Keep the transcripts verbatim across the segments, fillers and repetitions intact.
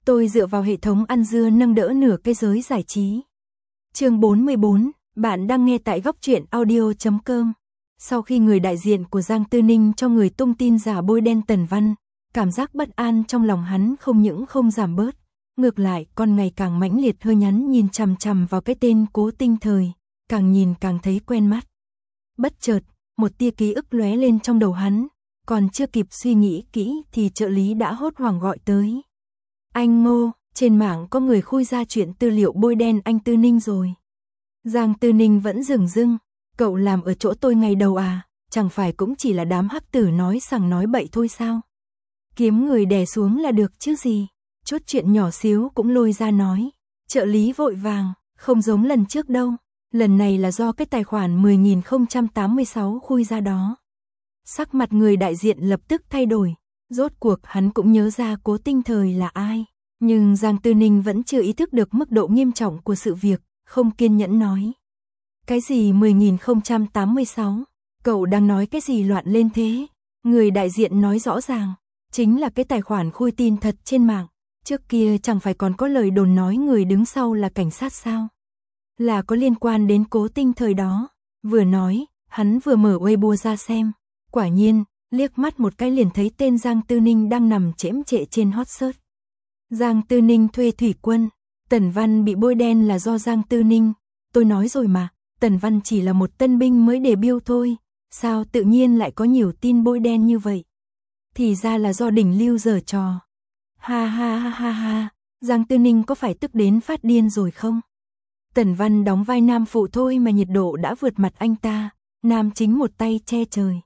Tôi dựa vào hệ thống ăn dưa nâng đỡ nửa cái giới giải trí. Chương bốn mươi bốn, bạn đang nghe tại góc truyện audio chấm com. Sau khi người đại diện của Giang Tư Ninh cho người tung tin giả bôi đen Tần Văn, cảm giác bất an trong lòng hắn không những không giảm bớt, ngược lại còn ngày càng mãnh liệt, hơi nhắn nhìn chằm chằm vào cái tên Cố Tinh Thời, càng nhìn càng thấy quen mắt. Bất chợt, một tia ký ức lóe lên trong đầu hắn, còn chưa kịp suy nghĩ kỹ thì trợ lý đã hốt hoảng gọi tới. Anh Ngô, trên mạng có người khui ra chuyện tư liệu bôi đen anh Tư Ninh rồi. Giang Tư Ninh vẫn dửng dưng, cậu làm ở chỗ tôi ngày đầu à, chẳng phải cũng chỉ là đám hắc tử nói sằng nói bậy thôi sao? Kiếm người đè xuống là được chứ gì, chút chuyện nhỏ xíu cũng lôi ra nói. Trợ lý vội vàng, không giống lần trước đâu, lần này là do cái tài khoản mười nghìn không trăm tám mươi sáu khui ra đó. Sắc mặt người đại diện lập tức thay đổi, rốt cuộc hắn cũng nhớ ra Cố Tinh Thời là ai, nhưng Giang Tư Ninh vẫn chưa ý thức được mức độ nghiêm trọng của sự việc, không kiên nhẫn nói. Cái gì mười nghìn không trăm tám mươi sáu, cậu đang nói cái gì loạn lên thế? Người đại diện nói rõ ràng, chính là cái tài khoản khui tin thật trên mạng, trước kia chẳng phải còn có lời đồn nói người đứng sau là cảnh sát sao? Là có liên quan đến Cố Tinh Thời đó. Vừa nói, hắn vừa mở Weibo ra xem, quả nhiên, liếc mắt một cái liền thấy tên Giang Tư Ninh đang nằm chễm chệ trên hot search. Giang Tư Ninh thuê thủy quân, Tần Văn bị bôi đen là do Giang Tư Ninh, tôi nói rồi mà, Tần Văn chỉ là một tân binh mới debut thôi, sao tự nhiên lại có nhiều tin bôi đen như vậy? Thì ra là do Đỉnh Lưu giở trò. Ha ha ha ha ha, Giang Tư Ninh có phải tức đến phát điên rồi không? Tần Văn đóng vai nam phụ thôi mà nhiệt độ đã vượt mặt anh ta, nam chính một tay che trời.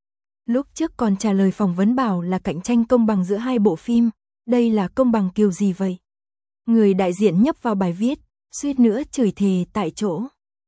Lúc trước còn trả lời phỏng vấn bảo là cạnh tranh công bằng giữa hai bộ phim, đây là công bằng kiểu gì vậy? Người đại diện nhấp vào bài viết, suýt nữa chửi thề tại chỗ.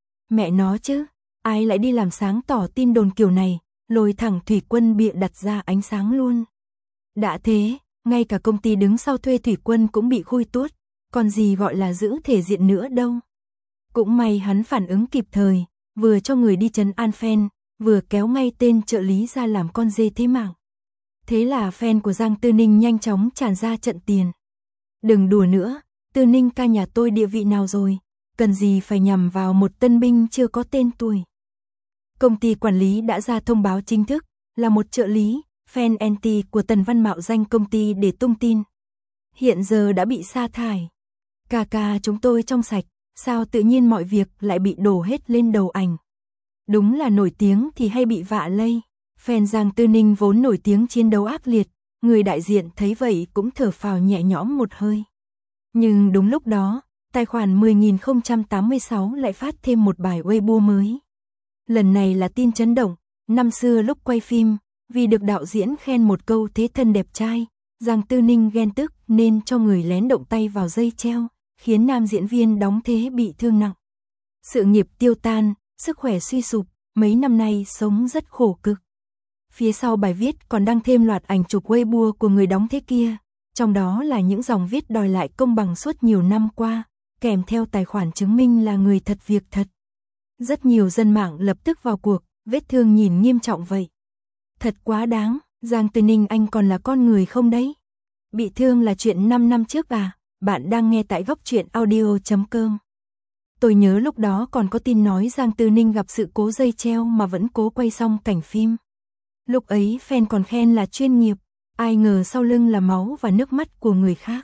Mẹ nó chứ, ai lại đi làm sáng tỏ tin đồn kiểu này, lôi thẳng thủy quân bịa đặt ra ánh sáng luôn. Đã thế, ngay cả công ty đứng sau thuê thủy quân cũng bị khui tuốt, còn gì gọi là giữ thể diện nữa đâu. Cũng may hắn phản ứng kịp thời, vừa cho người đi trấn an fan, vừa kéo ngay tên trợ lý ra làm con dê thế mạng. Thế là fan của Giang Tư Ninh nhanh chóng tràn ra trận tiền. Đừng đùa nữa, Tư Ninh ca nhà tôi địa vị nào rồi, cần gì phải nhằm vào một tân binh chưa có tên tuổi. Công ty quản lý đã ra thông báo chính thức, là một trợ lý, fan anti của Tần Văn mạo danh công ty để tung tin. Hiện giờ đã bị sa thải. Ca ca chúng tôi trong sạch, sao tự nhiên mọi việc lại bị đổ hết lên đầu ảnh. Đúng là nổi tiếng thì hay bị vạ lây. Fan Giang Tư Ninh vốn nổi tiếng chiến đấu ác liệt, người đại diện thấy vậy cũng thở phào nhẹ nhõm một hơi. Nhưng đúng lúc đó, tài khoản mười nghìn không trăm tám mươi sáu lại phát thêm một bài Weibo mới. Lần này là tin chấn động, năm xưa lúc quay phim, vì được đạo diễn khen một câu thế thân đẹp trai, Giang Tư Ninh ghen tức nên cho người lén động tay vào dây treo, khiến nam diễn viên đóng thế bị thương nặng. Sự nghiệp tiêu tan, sức khỏe suy sụp, mấy năm nay sống rất khổ cực. Phía sau bài viết còn đăng thêm loạt ảnh chụp Weibo của người đóng thế kia, trong đó là những dòng viết đòi lại công bằng suốt nhiều năm qua, kèm theo tài khoản chứng minh là người thật việc thật. Rất nhiều dân mạng lập tức vào cuộc, vết thương nhìn nghiêm trọng vậy. Thật quá đáng, Giang Tư Ninh anh còn là con người không đấy? Bị thương là chuyện năm năm trước à? Bạn đang nghe tại góc truyện audio chấm com. Tôi nhớ lúc đó còn có tin nói Giang Tư Ninh gặp sự cố dây treo mà vẫn cố quay xong cảnh phim. Lúc ấy fan còn khen là chuyên nghiệp, ai ngờ sau lưng là máu và nước mắt của người khác.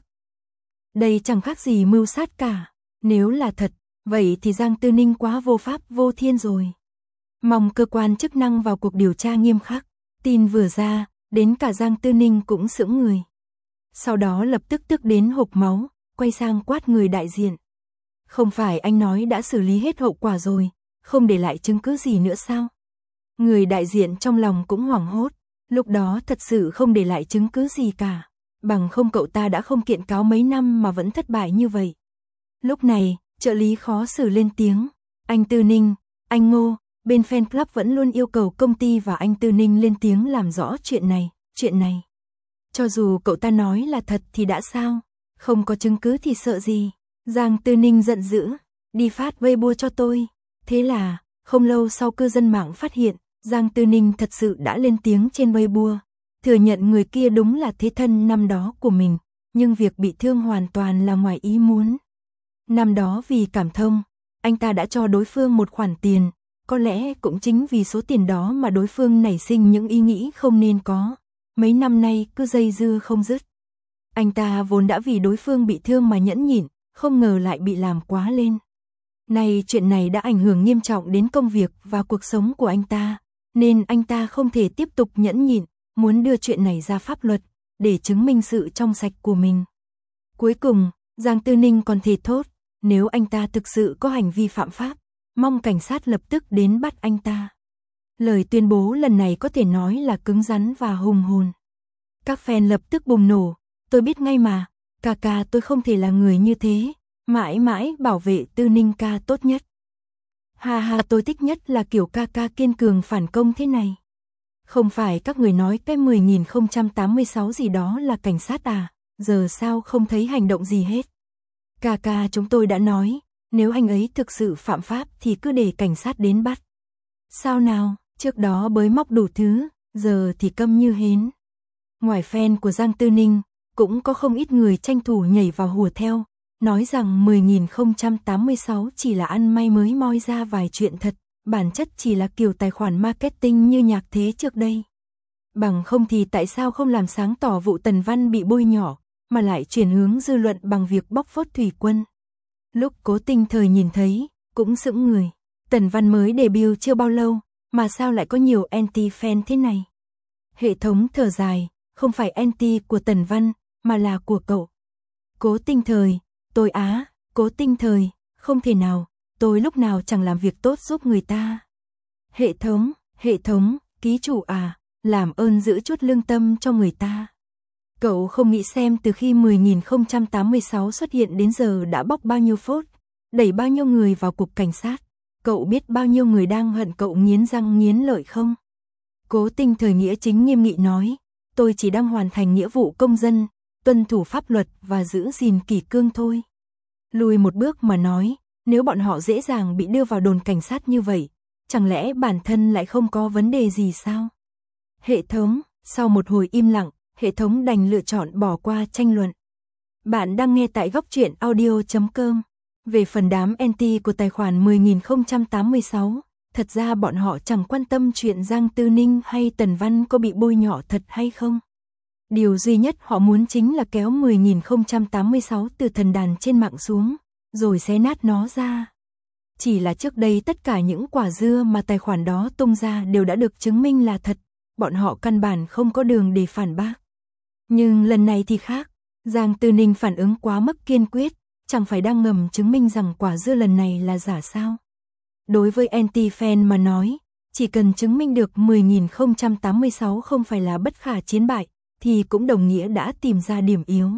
Đây chẳng khác gì mưu sát cả, nếu là thật, vậy thì Giang Tư Ninh quá vô pháp vô thiên rồi. Mong cơ quan chức năng vào cuộc điều tra nghiêm khắc. Tin vừa ra, đến cả Giang Tư Ninh cũng sững người. Sau đó lập tức tức đến hộc máu, quay sang quát người đại diện. Không phải anh nói đã xử lý hết hậu quả rồi, không để lại chứng cứ gì nữa sao? Người đại diện trong lòng cũng hoảng hốt, lúc đó thật sự không để lại chứng cứ gì cả, bằng không cậu ta đã không kiện cáo mấy năm mà vẫn thất bại như vậy. Lúc này, trợ lý khó xử lên tiếng, anh Tư Ninh, anh Ngô, bên fan club vẫn luôn yêu cầu công ty và anh Tư Ninh lên tiếng làm rõ chuyện này, chuyện này. Cho dù cậu ta nói là thật thì đã sao, không có chứng cứ thì sợ gì. Giang Tư Ninh giận dữ, đi phát Weibo cho tôi. Thế là, không lâu sau cư dân mạng phát hiện, Giang Tư Ninh thật sự đã lên tiếng trên Weibo, thừa nhận người kia đúng là thế thân năm đó của mình, nhưng việc bị thương hoàn toàn là ngoài ý muốn. Năm đó vì cảm thông, anh ta đã cho đối phương một khoản tiền, có lẽ cũng chính vì số tiền đó mà đối phương nảy sinh những ý nghĩ không nên có, mấy năm nay cứ dây dưa không dứt. Anh ta vốn đã vì đối phương bị thương mà nhẫn nhịn, không ngờ lại bị làm quá lên. Này chuyện này đã ảnh hưởng nghiêm trọng đến công việc và cuộc sống của anh ta, nên anh ta không thể tiếp tục nhẫn nhịn, muốn đưa chuyện này ra pháp luật, để chứng minh sự trong sạch của mình. Cuối cùng, Giang Tư Ninh còn thề thốt, nếu anh ta thực sự có hành vi phạm pháp, mong cảnh sát lập tức đến bắt anh ta. Lời tuyên bố lần này có thể nói là cứng rắn và hùng hồn. Các fan lập tức bùng nổ, tôi biết ngay mà, ca ca tôi không thể là người như thế, mãi mãi bảo vệ Tư Ninh ca tốt nhất. Ha ha, tôi thích nhất là kiểu ca ca kiên cường phản công thế này. Không phải các người nói cái mười nghìn không trăm tám mươi sáu gì đó là cảnh sát à, giờ sao không thấy hành động gì hết. Ca ca chúng tôi đã nói, nếu anh ấy thực sự phạm pháp thì cứ để cảnh sát đến bắt. Sao nào, trước đó bới móc đủ thứ, giờ thì câm như hến. Ngoài fan của Giang Tư Ninh, cũng có không ít người tranh thủ nhảy vào hùa theo, nói rằng mười nghìn không trăm tám mươi sáu chỉ là ăn may mới moi ra vài chuyện thật, bản chất chỉ là kiểu tài khoản marketing như Nhạc Thế trước đây. Bằng không thì tại sao không làm sáng tỏ vụ Tần Văn bị bôi nhọ, mà lại chuyển hướng dư luận bằng việc bóc phốt Thủy Quân. Lúc Cố Tinh Thời nhìn thấy, cũng sững người. Tần Văn mới debut chưa bao lâu, mà sao lại có nhiều anti-fan thế này? Hệ thống thở dài, không phải anti của Tần Văn, mà là của cậu. Cố Tinh Thời, tôi á, Cố Tinh Thời, không thể nào, tôi lúc nào chẳng làm việc tốt giúp người ta. Hệ thống, hệ thống, ký chủ à, làm ơn giữ chút lương tâm cho người ta. Cậu không nghĩ xem từ khi mười nghìn không trăm tám mươi sáu xuất hiện đến giờ đã bóc bao nhiêu phốt, đẩy bao nhiêu người vào cục cảnh sát, cậu biết bao nhiêu người đang hận cậu nghiến răng nghiến lợi không? Cố Tinh Thời nghĩa chính nghiêm nghị nói, tôi chỉ đang hoàn thành nghĩa vụ công dân, tuân thủ pháp luật và giữ gìn kỷ cương thôi. Lùi một bước mà nói, nếu bọn họ dễ dàng bị đưa vào đồn cảnh sát như vậy, chẳng lẽ bản thân lại không có vấn đề gì sao? Hệ thống, sau một hồi im lặng, hệ thống đành lựa chọn bỏ qua tranh luận. Bạn đang nghe tại góc truyện audio chấm com. Về phần đám anti của tài khoản mười nghìn không trăm tám mươi sáu, thật ra bọn họ chẳng quan tâm chuyện Giang Tư Ninh hay Tần Văn có bị bôi nhọ thật hay không. Điều duy nhất họ muốn chính là kéo mười nghìn không trăm tám mươi sáu từ thần đàn trên mạng xuống, rồi xé nát nó ra. Chỉ là trước đây tất cả những quả dưa mà tài khoản đó tung ra đều đã được chứng minh là thật, bọn họ căn bản không có đường để phản bác. Nhưng lần này thì khác, Giang Tư Ninh phản ứng quá mức kiên quyết, chẳng phải đang ngầm chứng minh rằng quả dưa lần này là giả sao. Đối với anti-fan mà nói, chỉ cần chứng minh được mười nghìn không trăm tám mươi sáu không phải là bất khả chiến bại, thì cũng đồng nghĩa đã tìm ra điểm yếu.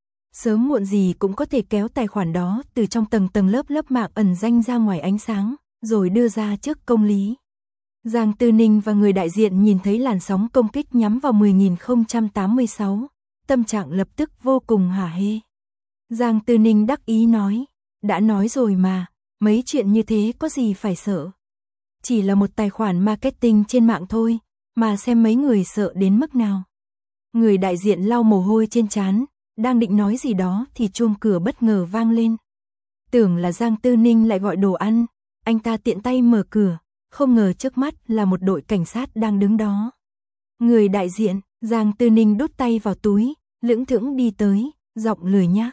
Sớm muộn gì cũng có thể kéo tài khoản đó từ trong tầng tầng lớp lớp mạng ẩn danh ra ngoài ánh sáng, rồi đưa ra trước công lý. Giang Tư Ninh và người đại diện nhìn thấy làn sóng công kích nhắm vào mười nghìn không trăm tám mươi sáu, tâm trạng lập tức vô cùng hả hê. Giang Tư Ninh đắc ý nói, đã nói rồi mà, mấy chuyện như thế có gì phải sợ. Chỉ là một tài khoản marketing trên mạng thôi, mà xem mấy người sợ đến mức nào. Người đại diện lau mồ hôi trên trán, đang định nói gì đó thì chuông cửa bất ngờ vang lên. Tưởng là Giang Tư Ninh lại gọi đồ ăn, anh ta tiện tay mở cửa, không ngờ trước mắt là một đội cảnh sát đang đứng đó. Người đại diện, Giang Tư Ninh đút tay vào túi, lững thững đi tới, giọng lười nhác.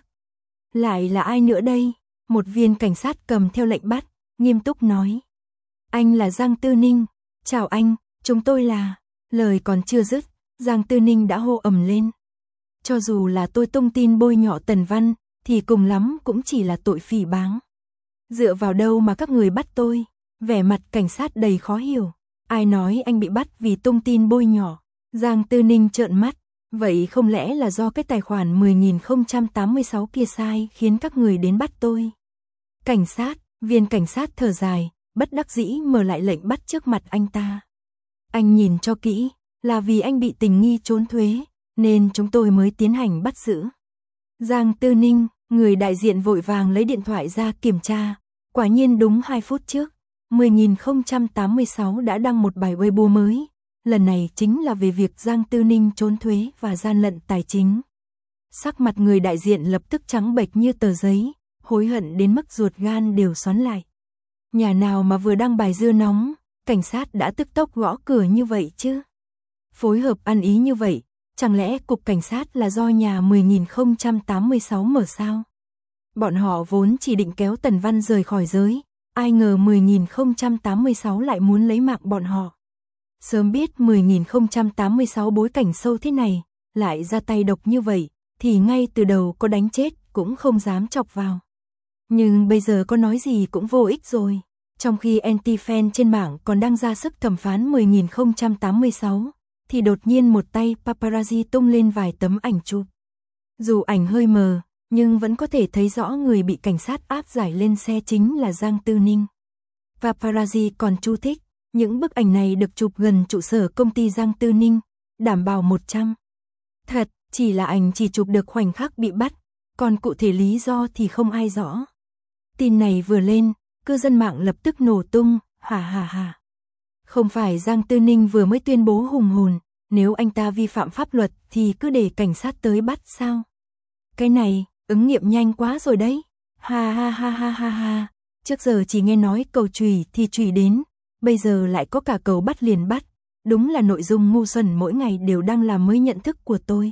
Lại là ai nữa đây? Một viên cảnh sát cầm theo lệnh bắt, nghiêm túc nói. Anh là Giang Tư Ninh, chào anh, chúng tôi là... Lời còn chưa dứt, Giang Tư Ninh đã hô ầm lên. Cho dù là tôi tung tin bôi nhọ Tần Văn, thì cùng lắm cũng chỉ là tội phỉ báng. Dựa vào đâu mà các người bắt tôi? Vẻ mặt cảnh sát đầy khó hiểu. Ai nói anh bị bắt vì tung tin bôi nhọ? Giang Tư Ninh trợn mắt. Vậy không lẽ là do cái tài khoản mười nghìn không trăm tám mươi sáu kia sai khiến các người đến bắt tôi? Cảnh sát, viên cảnh sát thở dài, bất đắc dĩ mở lại lệnh bắt trước mặt anh ta. Anh nhìn cho kỹ, là vì anh bị tình nghi trốn thuế, nên chúng tôi mới tiến hành bắt giữ. Giang Tư Ninh, người đại diện vội vàng lấy điện thoại ra kiểm tra, quả nhiên đúng hai phút trước, mười nghìn không trăm tám mươi sáu đã đăng một bài Weibo mới, lần này chính là về việc Giang Tư Ninh trốn thuế và gian lận tài chính. Sắc mặt người đại diện lập tức trắng bệch như tờ giấy, hối hận đến mức ruột gan đều xoắn lại. Nhà nào mà vừa đăng bài dưa nóng, cảnh sát đã tức tốc gõ cửa như vậy chứ? Phối hợp ăn ý như vậy, chẳng lẽ cục cảnh sát là do nhà mười nghìn không trăm tám mươi sáu mở sao? Bọn họ vốn chỉ định kéo Tần Văn rời khỏi giới, ai ngờ mười nghìn không trăm tám mươi sáu lại muốn lấy mạng bọn họ. Sớm biết mười nghìn không trăm tám mươi sáu bối cảnh sâu thế này, lại ra tay độc như vậy, thì ngay từ đầu có đánh chết cũng không dám chọc vào. Nhưng bây giờ có nói gì cũng vô ích rồi. Trong khi anti-fan trên mạng còn đang ra sức thẩm phán mười nghìn không trăm tám mươi sáu, thì đột nhiên một tay paparazzi tung lên vài tấm ảnh chụp. Dù ảnh hơi mờ, nhưng vẫn có thể thấy rõ người bị cảnh sát áp giải lên xe chính là Giang Tư Ninh. Paparazzi còn chú thích, những bức ảnh này được chụp gần trụ sở công ty Giang Tư Ninh, đảm bảo một trăm. Thật, chỉ là ảnh chỉ chụp được khoảnh khắc bị bắt, còn cụ thể lý do thì không ai rõ. Tin này vừa lên, cư dân mạng lập tức nổ tung, hà hà hà. Không phải Giang Tư Ninh vừa mới tuyên bố hùng hồn, nếu anh ta vi phạm pháp luật thì cứ để cảnh sát tới bắt sao? Cái này, ứng nghiệm nhanh quá rồi đấy. Ha ha ha ha ha ha. Trước giờ chỉ nghe nói cầu chùy thì chùy đến, bây giờ lại có cả cầu bắt liền bắt. Đúng là nội dung ngu xuẩn mỗi ngày đều đang làm mới nhận thức của tôi.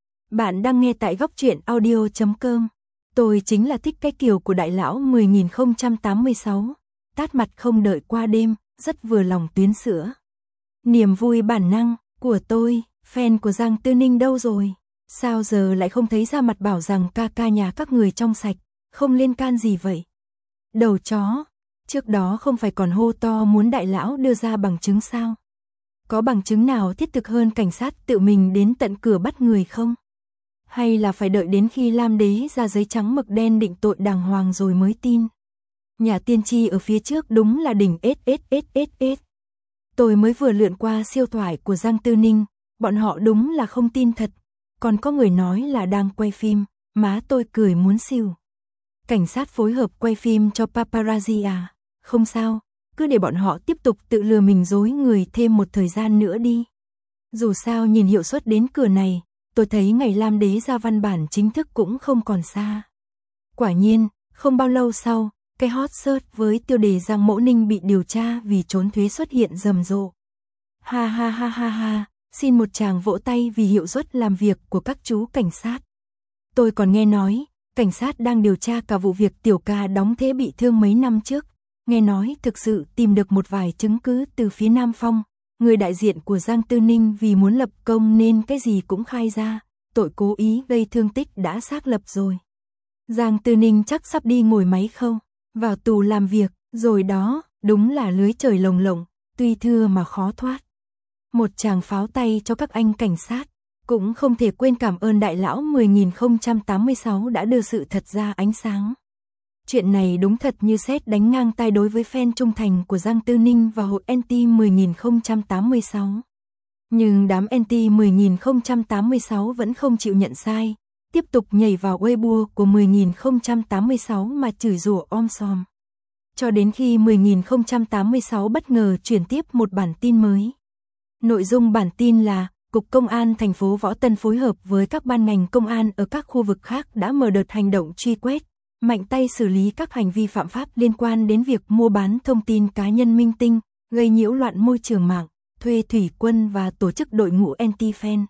Bạn đang nghe tại góc truyện audio chấm com. Tôi chính là thích cái kiểu của đại lão mười nghìn không trăm tám mươi sáu. Tát mặt không đợi qua đêm, rất vừa lòng tuyến sữa. Niềm vui bản năng của tôi, fan của Giang Tư Ninh đâu rồi? Sao giờ lại không thấy ra mặt bảo rằng ca ca nhà các người trong sạch, không liên can gì vậy? Đầu chó, trước đó không phải còn hô to muốn đại lão đưa ra bằng chứng sao? Có bằng chứng nào thiết thực hơn cảnh sát tự mình đến tận cửa bắt người không? Hay là phải đợi đến khi Lam Đế ra giấy trắng mực đen định tội đàng hoàng rồi mới tin? Nhà tiên tri ở phía trước đúng là đỉnh ết ết ết ết ết. Tôi mới vừa lượn qua siêu thoại của Giang Tư Ninh, bọn họ đúng là không tin thật. Còn có người nói là đang quay phim, má tôi cười muốn xỉu. Cảnh sát phối hợp quay phim cho paparazzi à? Không sao, cứ để bọn họ tiếp tục tự lừa mình dối người thêm một thời gian nữa đi. Dù sao nhìn hiệu suất đến cửa này, tôi thấy ngày Lam Đế ra văn bản chính thức cũng không còn xa. Quả nhiên, không bao lâu sau, cái hot search với tiêu đề Giang Mỗ Ninh bị điều tra vì trốn thuế xuất hiện rầm rộ. Ha ha ha ha ha, xin một tràng vỗ tay vì hiệu suất làm việc của các chú cảnh sát. Tôi còn nghe nói, cảnh sát đang điều tra cả vụ việc tiểu ca đóng thế bị thương mấy năm trước. Nghe nói thực sự tìm được một vài chứng cứ từ phía Nam Phong. Người đại diện của Giang Tư Ninh vì muốn lập công nên cái gì cũng khai ra, tội cố ý gây thương tích đã xác lập rồi. Giang Tư Ninh chắc sắp đi ngồi máy khâu, vào tù làm việc, rồi đó, đúng là lưới trời lồng lộng, tuy thưa mà khó thoát. Một tràng pháo tay cho các anh cảnh sát, cũng không thể quên cảm ơn đại lão mười nghìn không trăm tám mươi sáu đã đưa sự thật ra ánh sáng. Chuyện này đúng thật như sét đánh ngang tai đối với fan trung thành của Giang Tư Ninh và hội anti mười nghìn không trăm tám mươi sáu. Nhưng đám anti mười nghìn không trăm tám mươi sáu vẫn không chịu nhận sai, tiếp tục nhảy vào Weibo của mười nghìn không trăm tám mươi sáu mà chửi rủa om sòm. Cho đến khi mười nghìn không trăm tám mươi sáu bất ngờ chuyển tiếp một bản tin mới. Nội dung bản tin là, Cục Công an thành phố Võ Tân phối hợp với các ban ngành công an ở các khu vực khác đã mở đợt hành động truy quét, mạnh tay xử lý các hành vi phạm pháp liên quan đến việc mua bán thông tin cá nhân minh tinh, gây nhiễu loạn môi trường mạng, thuê thủy quân và tổ chức đội ngũ anti-fan.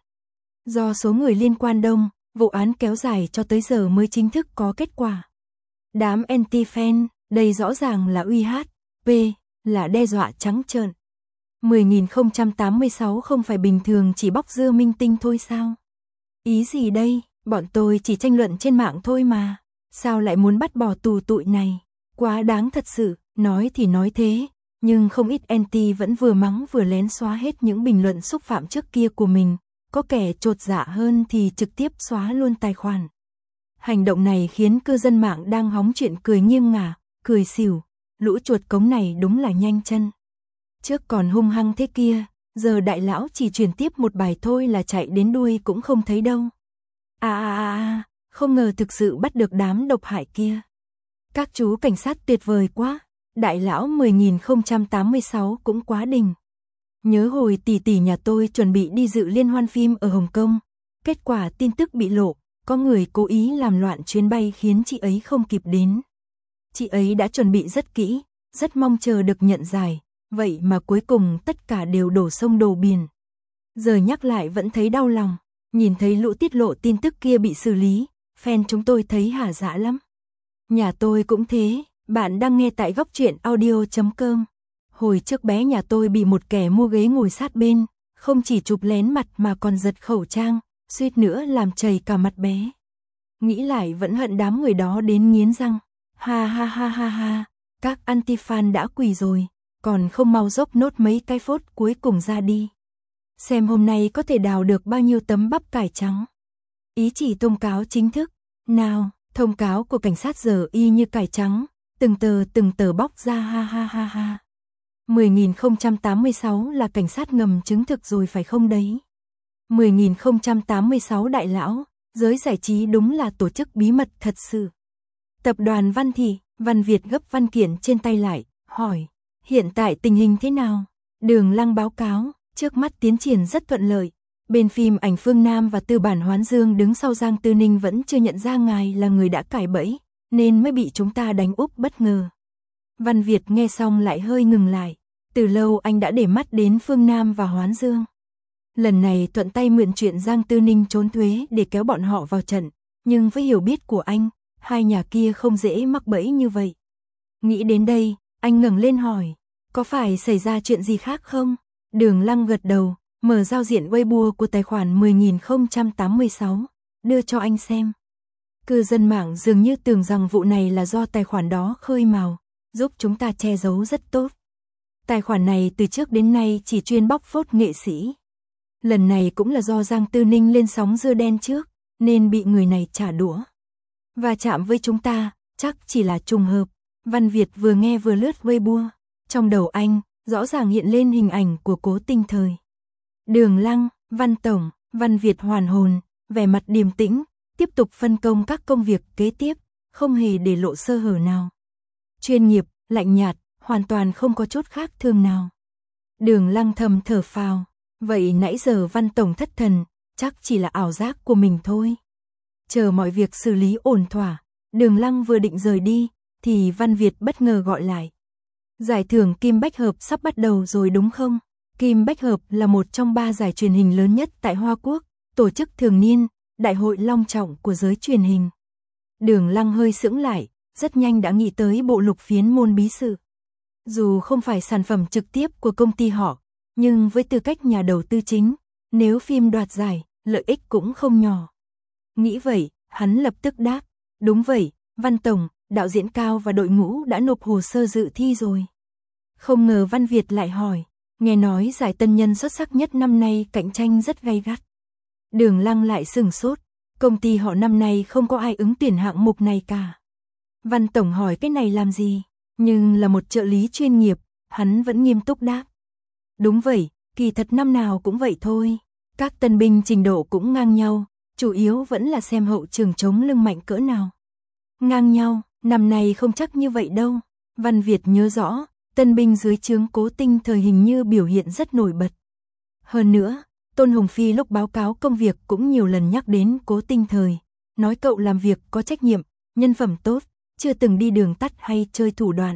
Do số người liên quan đông, vụ án kéo dài cho tới giờ mới chính thức có kết quả. Đám anti-fan, đây rõ ràng là uy hiếp, là đe dọa trắng trợn. mười nghìn không trăm tám mươi sáu không phải bình thường chỉ bóc dưa minh tinh thôi sao? Ý gì đây, bọn tôi chỉ tranh luận trên mạng thôi mà. Sao lại muốn bắt bỏ tù tụi này? Quá đáng thật sự, nói thì nói thế, nhưng không ít anti vẫn vừa mắng vừa lén xóa hết những bình luận xúc phạm trước kia của mình, có kẻ chột dạ hơn thì trực tiếp xóa luôn tài khoản. Hành động này khiến cư dân mạng đang hóng chuyện cười nghiêng ngả, cười xỉu, lũ chuột cống này đúng là nhanh chân. Trước còn hung hăng thế kia, giờ đại lão chỉ truyền tiếp một bài thôi là chạy đến đuôi cũng không thấy đâu. À à à à, không ngờ thực sự bắt được đám độc hại kia. Các chú cảnh sát tuyệt vời quá, đại lão mười nghìn không trăm tám mươi sáu cũng quá đỉnh. Nhớ hồi tỷ tỷ nhà tôi chuẩn bị đi dự liên hoan phim ở Hồng Kông, kết quả tin tức bị lộ, có người cố ý làm loạn chuyến bay khiến chị ấy không kịp đến. Chị ấy đã chuẩn bị rất kỹ, rất mong chờ được nhận giải, vậy mà cuối cùng tất cả đều đổ sông đổ biển. Giờ nhắc lại vẫn thấy đau lòng, nhìn thấy lũ tiết lộ tin tức kia bị xử lý, fan chúng tôi thấy hả dạ lắm. Nhà tôi cũng thế, bạn đang nghe tại góc truyện audio chấm com. Hồi trước bé nhà tôi bị một kẻ mua ghế ngồi sát bên, không chỉ chụp lén mặt mà còn giật khẩu trang, suýt nữa làm chảy cả mặt bé. Nghĩ lại vẫn hận đám người đó đến nghiến răng. Ha ha ha ha ha, các anti-fan đã quỳ rồi, còn không mau dốc nốt mấy cái phốt cuối cùng ra đi. Xem hôm nay có thể đào được bao nhiêu tấm bắp cải trắng. Ý chỉ thông cáo chính thức. Nào, thông cáo của cảnh sát giờ y như cải trắng, từng tờ từng tờ bóc ra ha ha ha ha. mười nghìn không trăm tám mươi sáu là cảnh sát ngầm chứng thực rồi phải không đấy? mười nghìn không trăm tám mươi sáu đại lão, giới giải trí đúng là tổ chức bí mật thật sự. Tập đoàn Văn Thị, Văn Việt gấp văn kiện trên tay lại, hỏi, hiện tại tình hình thế nào? Đường Lăng báo cáo, trước mắt tiến triển rất thuận lợi. Bên phim ảnh Phương Nam và tư bản Hoán Dương đứng sau Giang Tư Ninh vẫn chưa nhận ra ngài là người đã cải bẫy, nên mới bị chúng ta đánh úp bất ngờ. Văn Việt nghe xong lại hơi ngừng lại. Từ lâu anh đã để mắt đến Phương Nam và Hoán Dương. Lần này thuận tay mượn chuyện Giang Tư Ninh trốn thuế để kéo bọn họ vào trận, nhưng với hiểu biết của anh, hai nhà kia không dễ mắc bẫy như vậy. Nghĩ đến đây, anh ngẩng lên hỏi, có phải xảy ra chuyện gì khác không? Đường Lăng gật đầu, mở giao diện Weibo của tài khoản mười nghìn không trăm tám mươi sáu, đưa cho anh xem. Cư dân mạng dường như tưởng rằng vụ này là do tài khoản đó khơi mào, giúp chúng ta che giấu rất tốt. Tài khoản này từ trước đến nay chỉ chuyên bóc phốt nghệ sĩ. Lần này cũng là do Giang Tư Ninh lên sóng dưa đen trước, nên bị người này trả đũa. Và chạm với chúng ta, chắc chỉ là trùng hợp. Văn Việt vừa nghe vừa lướt Weibo. Trong đầu anh, rõ ràng hiện lên hình ảnh của Cố Tinh Thời. Đường Lăng, Văn Tổng, Văn Việt hoàn hồn, vẻ mặt điềm tĩnh, tiếp tục phân công các công việc kế tiếp, không hề để lộ sơ hở nào. Chuyên nghiệp, lạnh nhạt, hoàn toàn không có chút khác thường nào. Đường Lăng thầm thở phào, vậy nãy giờ Văn Tổng thất thần, chắc chỉ là ảo giác của mình thôi. Chờ mọi việc xử lý ổn thỏa, Đường Lăng vừa định rời đi, thì Văn Việt bất ngờ gọi lại. Giải thưởng Kim Bách Hợp sắp bắt đầu rồi đúng không? Kim Bách Hợp là một trong ba giải truyền hình lớn nhất tại Hoa Quốc, tổ chức thường niên, đại hội long trọng của giới truyền hình. Đường Lăng hơi sững lại, rất nhanh đã nghĩ tới bộ lục phiến môn bí sự. Dù không phải sản phẩm trực tiếp của công ty họ, nhưng với tư cách nhà đầu tư chính, nếu phim đoạt giải, lợi ích cũng không nhỏ. Nghĩ vậy, hắn lập tức đáp, đúng vậy, Văn Tổng, đạo diễn Cao và đội ngũ đã nộp hồ sơ dự thi rồi. Không ngờ Văn Việt lại hỏi, nghe nói giải tân nhân xuất sắc nhất năm nay cạnh tranh rất gay gắt. Đường Lăng lại sừng sốt, công ty họ năm nay không có ai ứng tuyển hạng mục này cả. Văn Tổng hỏi cái này làm gì, nhưng là một trợ lý chuyên nghiệp, hắn vẫn nghiêm túc đáp. Đúng vậy, kỳ thật năm nào cũng vậy thôi, các tân binh trình độ cũng ngang nhau, chủ yếu vẫn là xem hậu trường chống lưng mạnh cỡ nào. Ngang nhau, năm nay không chắc như vậy đâu. Văn Việt nhớ rõ, tân binh dưới trướng Cố Tinh Thời hình như biểu hiện rất nổi bật. Hơn nữa, Tôn Hùng Phi lúc báo cáo công việc cũng nhiều lần nhắc đến Cố Tinh Thời, nói cậu làm việc có trách nhiệm, nhân phẩm tốt, chưa từng đi đường tắt hay chơi thủ đoạn.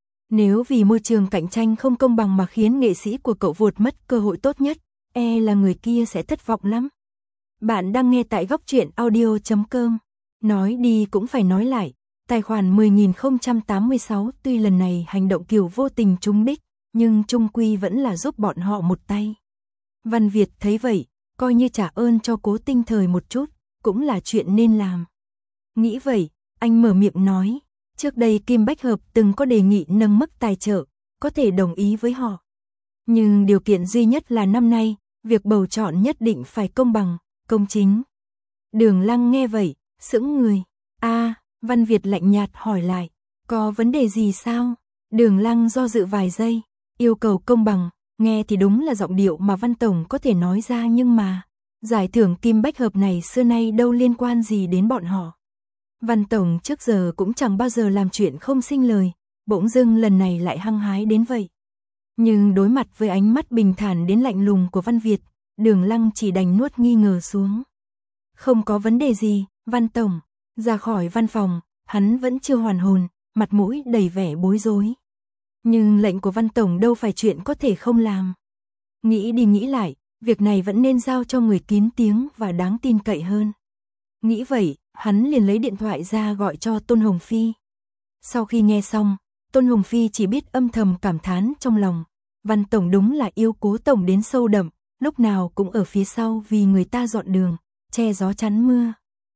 Nếu vì môi trường cạnh tranh không công bằng mà khiến nghệ sĩ của cậu vụt mất cơ hội tốt nhất, e là người kia sẽ thất vọng lắm. Bạn đang nghe tại góc truyện audio chấm com. Nói đi cũng phải nói lại, tài khoản mười nghìn không trăm tám mươi sáu tuy lần này hành động kiểu vô tình trúng đích, nhưng chung quy vẫn là giúp bọn họ một tay. Văn Việt thấy vậy, coi như trả ơn cho Cố Tinh Thời một chút, cũng là chuyện nên làm. Nghĩ vậy, anh mở miệng nói, trước đây Kim Bách Hợp từng có đề nghị nâng mức tài trợ, có thể đồng ý với họ. Nhưng điều kiện duy nhất là năm nay, việc bầu chọn nhất định phải công bằng, công chính. Đường Lăng nghe vậy, sững người. A, à, Văn Việt lạnh nhạt hỏi lại, có vấn đề gì sao? Đường Lăng do dự vài giây, yêu cầu công bằng, nghe thì đúng là giọng điệu mà Văn Tổng có thể nói ra nhưng mà, giải thưởng Kim Bách Hợp này xưa nay đâu liên quan gì đến bọn họ. Văn Tổng trước giờ cũng chẳng bao giờ làm chuyện không sinh lời, bỗng dưng lần này lại hăng hái đến vậy. Nhưng đối mặt với ánh mắt bình thản đến lạnh lùng của Văn Việt, Đường Lăng chỉ đành nuốt nghi ngờ xuống. Không có vấn đề gì, Văn tổng, ra khỏi văn phòng, hắn vẫn chưa hoàn hồn, mặt mũi đầy vẻ bối rối. Nhưng lệnh của Văn tổng đâu phải chuyện có thể không làm. Nghĩ đi nghĩ lại, việc này vẫn nên giao cho người kín tiếng và đáng tin cậy hơn. Nghĩ vậy, hắn liền lấy điện thoại ra gọi cho Tôn Hồng Phi. Sau khi nghe xong, Tôn Hồng Phi chỉ biết âm thầm cảm thán trong lòng. Văn tổng đúng là yêu Cố tổng đến sâu đậm, lúc nào cũng ở phía sau vì người ta dọn đường, che gió chắn mưa.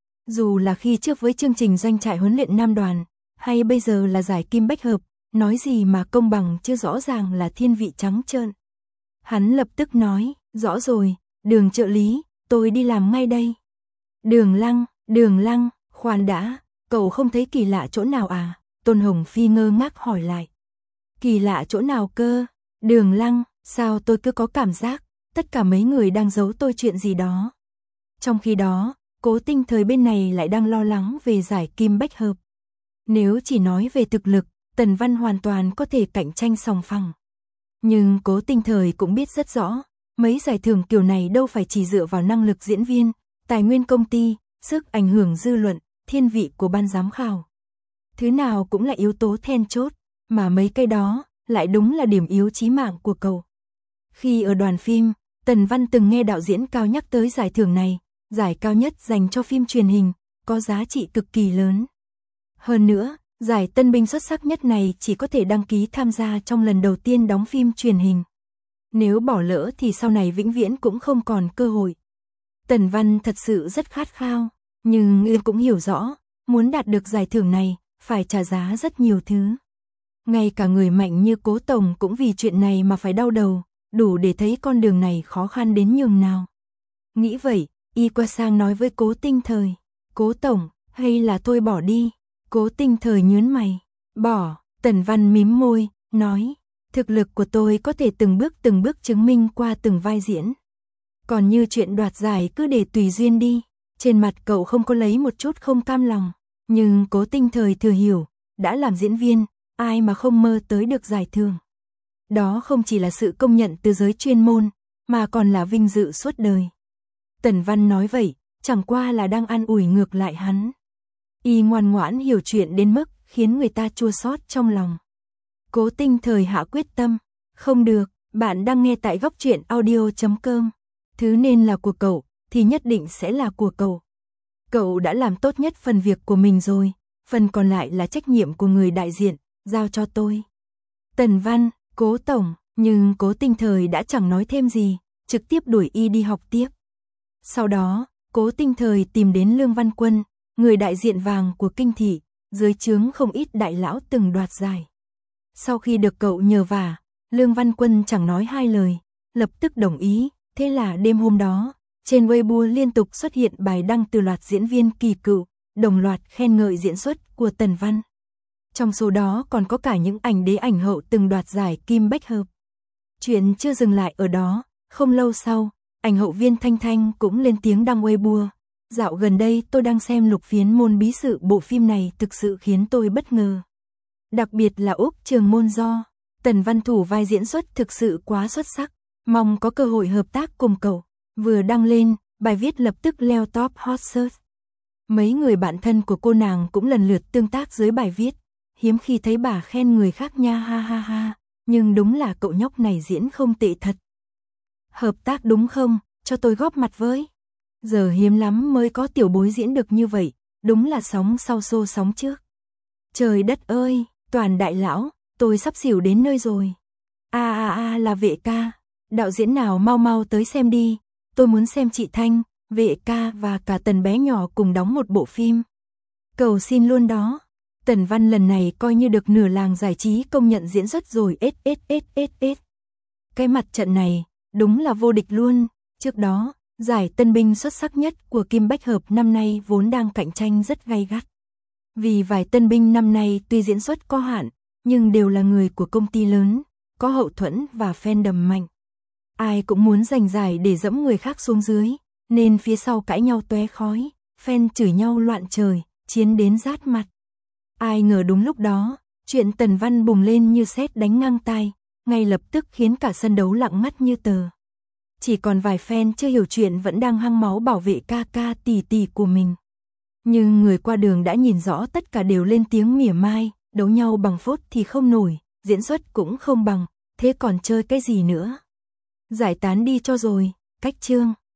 Dù là khi trước với chương trình doanh trại huấn luyện nam đoàn, hay bây giờ là giải kim bách hợp, nói gì mà công bằng chứ rõ ràng là thiên vị trắng trợn. Hắn lập tức nói, rõ rồi, Đường trợ lý, tôi đi làm ngay đây. Đường Lăng, Đường Lăng, khoan đã, cậu không thấy kỳ lạ chỗ nào à? Tôn Hồng Phi ngơ ngác hỏi lại. Kỳ lạ chỗ nào cơ? Đường Lăng, sao tôi cứ có cảm giác, tất cả mấy người đang giấu tôi chuyện gì đó. Trong khi đó, Cố Tinh Thời bên này lại đang lo lắng về giải kim bách hợp. Nếu chỉ nói về thực lực, Tần Văn hoàn toàn có thể cạnh tranh sòng phẳng. Nhưng Cố Tinh Thời cũng biết rất rõ, mấy giải thưởng kiểu này đâu phải chỉ dựa vào năng lực diễn viên, tài nguyên công ty, sức ảnh hưởng dư luận, thiên vị của ban giám khảo. Thứ nào cũng là yếu tố then chốt, mà mấy cái đó lại đúng là điểm yếu chí mạng của cậu. Khi ở đoàn phim, Tần Văn từng nghe đạo diễn Cao nhắc tới giải thưởng này, giải cao nhất dành cho phim truyền hình, có giá trị cực kỳ lớn. Hơn nữa, giải tân binh xuất sắc nhất này chỉ có thể đăng ký tham gia trong lần đầu tiên đóng phim truyền hình. Nếu bỏ lỡ thì sau này vĩnh viễn cũng không còn cơ hội. Tần Văn thật sự rất khát khao, nhưng y cũng hiểu rõ, muốn đạt được giải thưởng này, phải trả giá rất nhiều thứ. Ngay cả người mạnh như Cố tổng cũng vì chuyện này mà phải đau đầu, đủ để thấy con đường này khó khăn đến nhường nào. Nghĩ vậy, y qua sang nói với Cố Tinh Thời, Cố tổng, hay là thôi bỏ đi. Cố Tinh Thời nhớn mày, bỏ. Tần Văn mím môi, nói, thực lực của tôi có thể từng bước từng bước chứng minh qua từng vai diễn. Còn như chuyện đoạt giải cứ để tùy duyên đi. Trên mặt cậu không có lấy một chút không cam lòng, nhưng Cố Tinh Thời thừa hiểu, đã làm diễn viên, ai mà không mơ tới được giải thưởng. Đó không chỉ là sự công nhận từ giới chuyên môn, mà còn là vinh dự suốt đời. Tần Văn nói vậy, chẳng qua là đang an ủi ngược lại hắn. Y ngoan ngoãn hiểu chuyện đến mức khiến người ta chua xót trong lòng. Cố Tinh Thời hạ quyết tâm, không được, bạn đang nghe tại góc truyện audio chấm com. Thứ nên là của cậu, thì nhất định sẽ là của cậu. Cậu đã làm tốt nhất phần việc của mình rồi, phần còn lại là trách nhiệm của người đại diện, giao cho tôi. Tần Văn, Cố tổng, nhưng Cố Tinh Thời đã chẳng nói thêm gì, trực tiếp đuổi y đi học tiếp. Sau đó, Cố Tinh Thời tìm đến Lương Văn Quân, người đại diện vàng của kinh thị, dưới trướng không ít đại lão từng đoạt giải. Sau khi được cậu nhờ vả, Lương Văn Quân chẳng nói hai lời, lập tức đồng ý, thế là đêm hôm đó, trên Weibo liên tục xuất hiện bài đăng từ loạt diễn viên kỳ cựu, đồng loạt khen ngợi diễn xuất của Tần Văn. Trong số đó còn có cả những ảnh đế ảnh hậu từng đoạt giải kim bách hợp. Chuyện chưa dừng lại ở đó, không lâu sau, ảnh hậu Viên Thanh Thanh cũng lên tiếng đăng Weibo. Dạo gần đây tôi đang xem Lục Phiến Môn Bí Sự, bộ phim này thực sự khiến tôi bất ngờ. Đặc biệt là Úc Trường Môn Do, Tần Văn thủ vai diễn xuất thực sự quá xuất sắc, mong có cơ hội hợp tác cùng cậu. Vừa đăng lên, bài viết lập tức leo top hot search. Mấy người bạn thân của cô nàng cũng lần lượt tương tác dưới bài viết, hiếm khi thấy bà khen người khác nha ha ha ha, nhưng đúng là cậu nhóc này diễn không tệ thật. Hợp tác đúng không, cho tôi góp mặt với. Giờ hiếm lắm mới có tiểu bối diễn được như vậy, đúng là sóng sau xô sóng trước. Trời đất ơi, toàn đại lão, tôi sắp xỉu đến nơi rồi. A a a là Vệ ca, đạo diễn nào mau mau tới xem đi, tôi muốn xem chị Thanh, Vệ ca và cả Tần bé nhỏ cùng đóng một bộ phim. Cầu xin luôn đó. Tần Văn lần này coi như được nửa làng giải trí công nhận diễn xuất rồi. ét ét ét ét ét. Cái mặt trận này, đúng là vô địch luôn. Trước đó, giải tân binh xuất sắc nhất của Kim Bách Hợp năm nay vốn đang cạnh tranh rất gay gắt. Vì vài tân binh năm nay tuy diễn xuất có hạn, nhưng đều là người của công ty lớn, có hậu thuẫn và fandom mạnh. Ai cũng muốn giành giải để dẫm người khác xuống dưới, nên phía sau cãi nhau tóe khói, fan chửi nhau loạn trời, chiến đến rát mặt. Ai ngờ đúng lúc đó, chuyện Tần Văn bùng lên như sét đánh ngang tai, ngay lập tức khiến cả sân đấu lặng ngắt như tờ. Chỉ còn vài fan chưa hiểu chuyện vẫn đang hăng máu bảo vệ ca ca tỷ tỷ của mình. Nhưng người qua đường đã nhìn rõ tất cả đều lên tiếng mỉa mai, đấu nhau bằng phốt thì không nổi, diễn xuất cũng không bằng, thế còn chơi cái gì nữa. Giải tán đi cho rồi, cách chương.